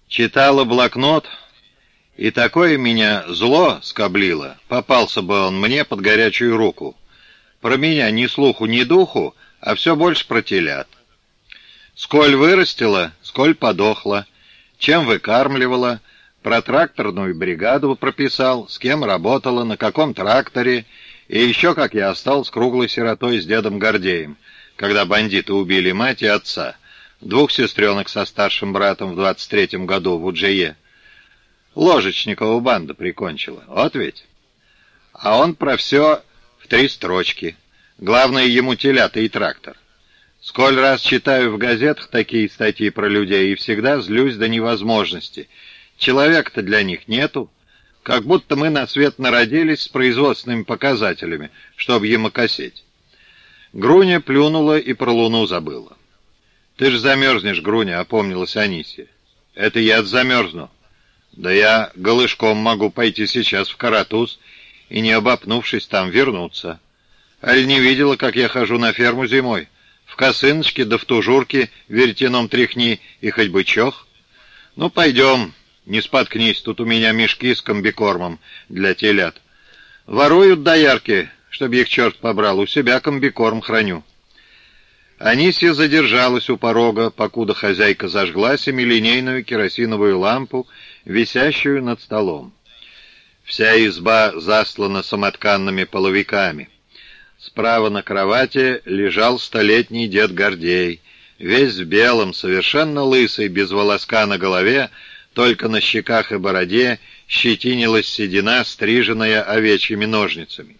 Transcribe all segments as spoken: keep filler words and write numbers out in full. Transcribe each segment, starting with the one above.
Читала блокнот, и такое меня зло скоблило, попался бы он мне под горячую руку. Про меня ни слуху, ни духу, а все больше про телят. Сколь вырастила, сколь подохла, чем выкармливала, про тракторную бригаду прописал, с кем работала, на каком тракторе, и еще как я остался круглой сиротой с дедом Гордеем, когда бандиты убили мать и отца, двух сестренок со старшим братом в двадцать третьем году в Уджее. Ложечникова банда прикончила, вот ведь. А он про все в три строчки. Главное ему телята и трактор. Сколь раз читаю в газетах такие статьи про людей, и всегда злюсь до невозможности. Человека-то для них нету. Как будто мы на свет народились с производственными показателями, чтобы ему косеть. Груня плюнула и про луну забыла. «Ты ж замерзнешь, Груня», — опомнилась Анисья. «Это я замерзну. Да я голышком могу пойти сейчас в Каратуз и, не обопнувшись, там вернуться. Аль не видела, как я хожу на ферму зимой? В косыночке да в тужурке веретеном тряхни и хоть бы чох. Ну, пойдем, не споткнись, тут у меня мешки с комбикормом для телят. Воруют доярки, чтоб их черт побрал, у себя комбикорм храню». Анисья задержалась у порога, покуда хозяйка зажгла семилинейную керосиновую лампу, висящую над столом. Вся изба заслана самотканными половиками. Справа на кровати лежал столетний дед Гордей, весь в белом, совершенно лысый, без волоска на голове, только на щеках и бороде щетинилась седина, стриженная овечьими ножницами.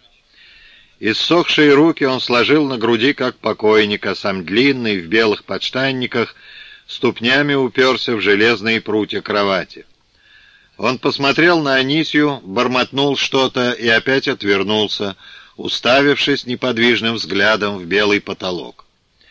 Иссохшие руки он сложил на груди, как покойник, а сам длинный, в белых подштанниках, ступнями уперся в железные прутья кровати. Он посмотрел на Анисью, бормотнул что-то и опять отвернулся, уставившись неподвижным взглядом в белый потолок.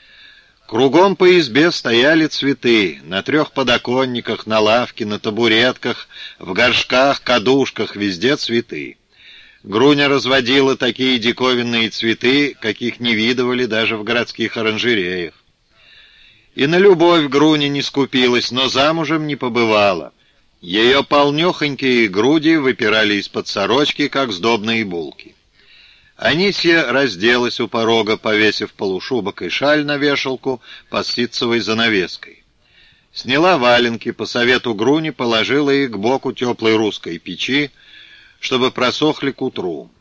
Кругом по избе стояли цветы, на трех подоконниках, на лавке, на табуретках, в горшках, кадушках, везде цветы. Груня разводила такие диковинные цветы, каких не видывали даже в городских оранжереях. И на любовь Груня не скупилась, но замужем не побывала. Ее полнехонькие груди выпирали из-под сорочки, как сдобные булки. Анисья разделась у порога, повесив полушубок и шаль на вешалку под ситцевой занавеской. Сняла валенки, по совету Груни положила их к боку теплой русской печи, чтобы просохли к утру.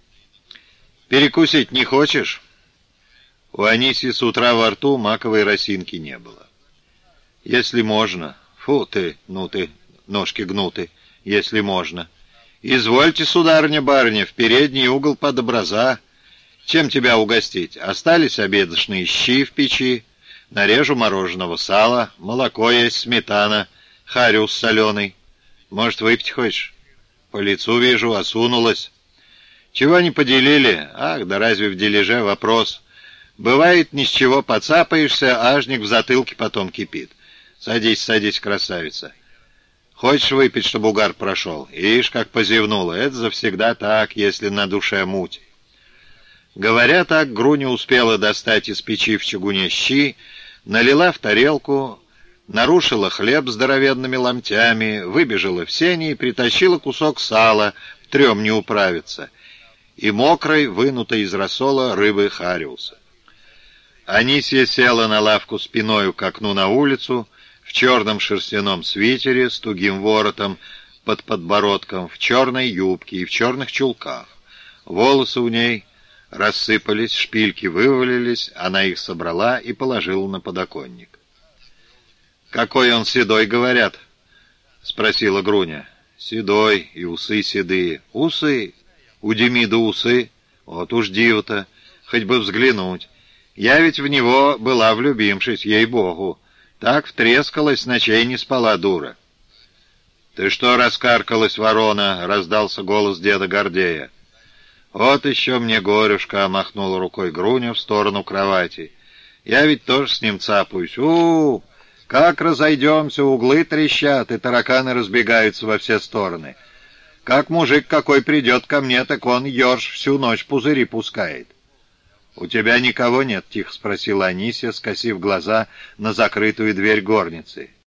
«Перекусить не хочешь?» У Анисьи с утра во рту маковой росинки не было. «Если можно». «Фу ты, ну ты, ножки гнуты, если можно». «Извольте, сударыня-барыня, в передний угол под образа. Чем тебя угостить? Остались обедочные щи в печи, нарежу мороженого сала, молоко есть, сметана, хариус соленый. Может, выпить хочешь?» «По лицу вижу, осунулась». «Чего не поделили? Ах, да разве в дележе вопрос. Бывает, ни с чего подцапаешься, ажник в затылке потом кипит. Садись, садись, красавица. Хочешь выпить, чтобы угар прошел? Ишь, как позевнула. Это завсегда так, если на душе муть». Говоря так, Груня успела достать из печи в чугуне щи, налила в тарелку, нарушила хлеб здоровенными ломтями, выбежала в сени и притащила кусок сала, трем не управиться, и мокрой, вынутой из рассола рыбы хариуса. Анисья села на лавку спиною к окну на улицу, в черном шерстяном свитере с тугим воротом под подбородком, в черной юбке и в черных чулках. Волосы у ней рассыпались, шпильки вывалились, она их собрала и положила на подоконник. «Какой он седой, говорят?» — спросила Груня. «Седой, и усы седые». «Усы? У Демида усы? Вот уж диво-то, хоть бы взглянуть. Я ведь в него была влюбившись, ей-богу. Так втрескалась, ночей не спала, дура». «Ты что раскаркалась, ворона?» — раздался голос деда Гордея. «Вот еще мне горюшка», — махнула рукой Груня в сторону кровати. «Я ведь тоже с ним цапаюсь. У-у-у! Как разойдемся, углы трещат, и тараканы разбегаются во все стороны. Как мужик какой придет ко мне, так он, ерш, всю ночь пузыри пускает». «У тебя никого нет?» — тихо спросила Анисья, скосив глаза на закрытую дверь горницы.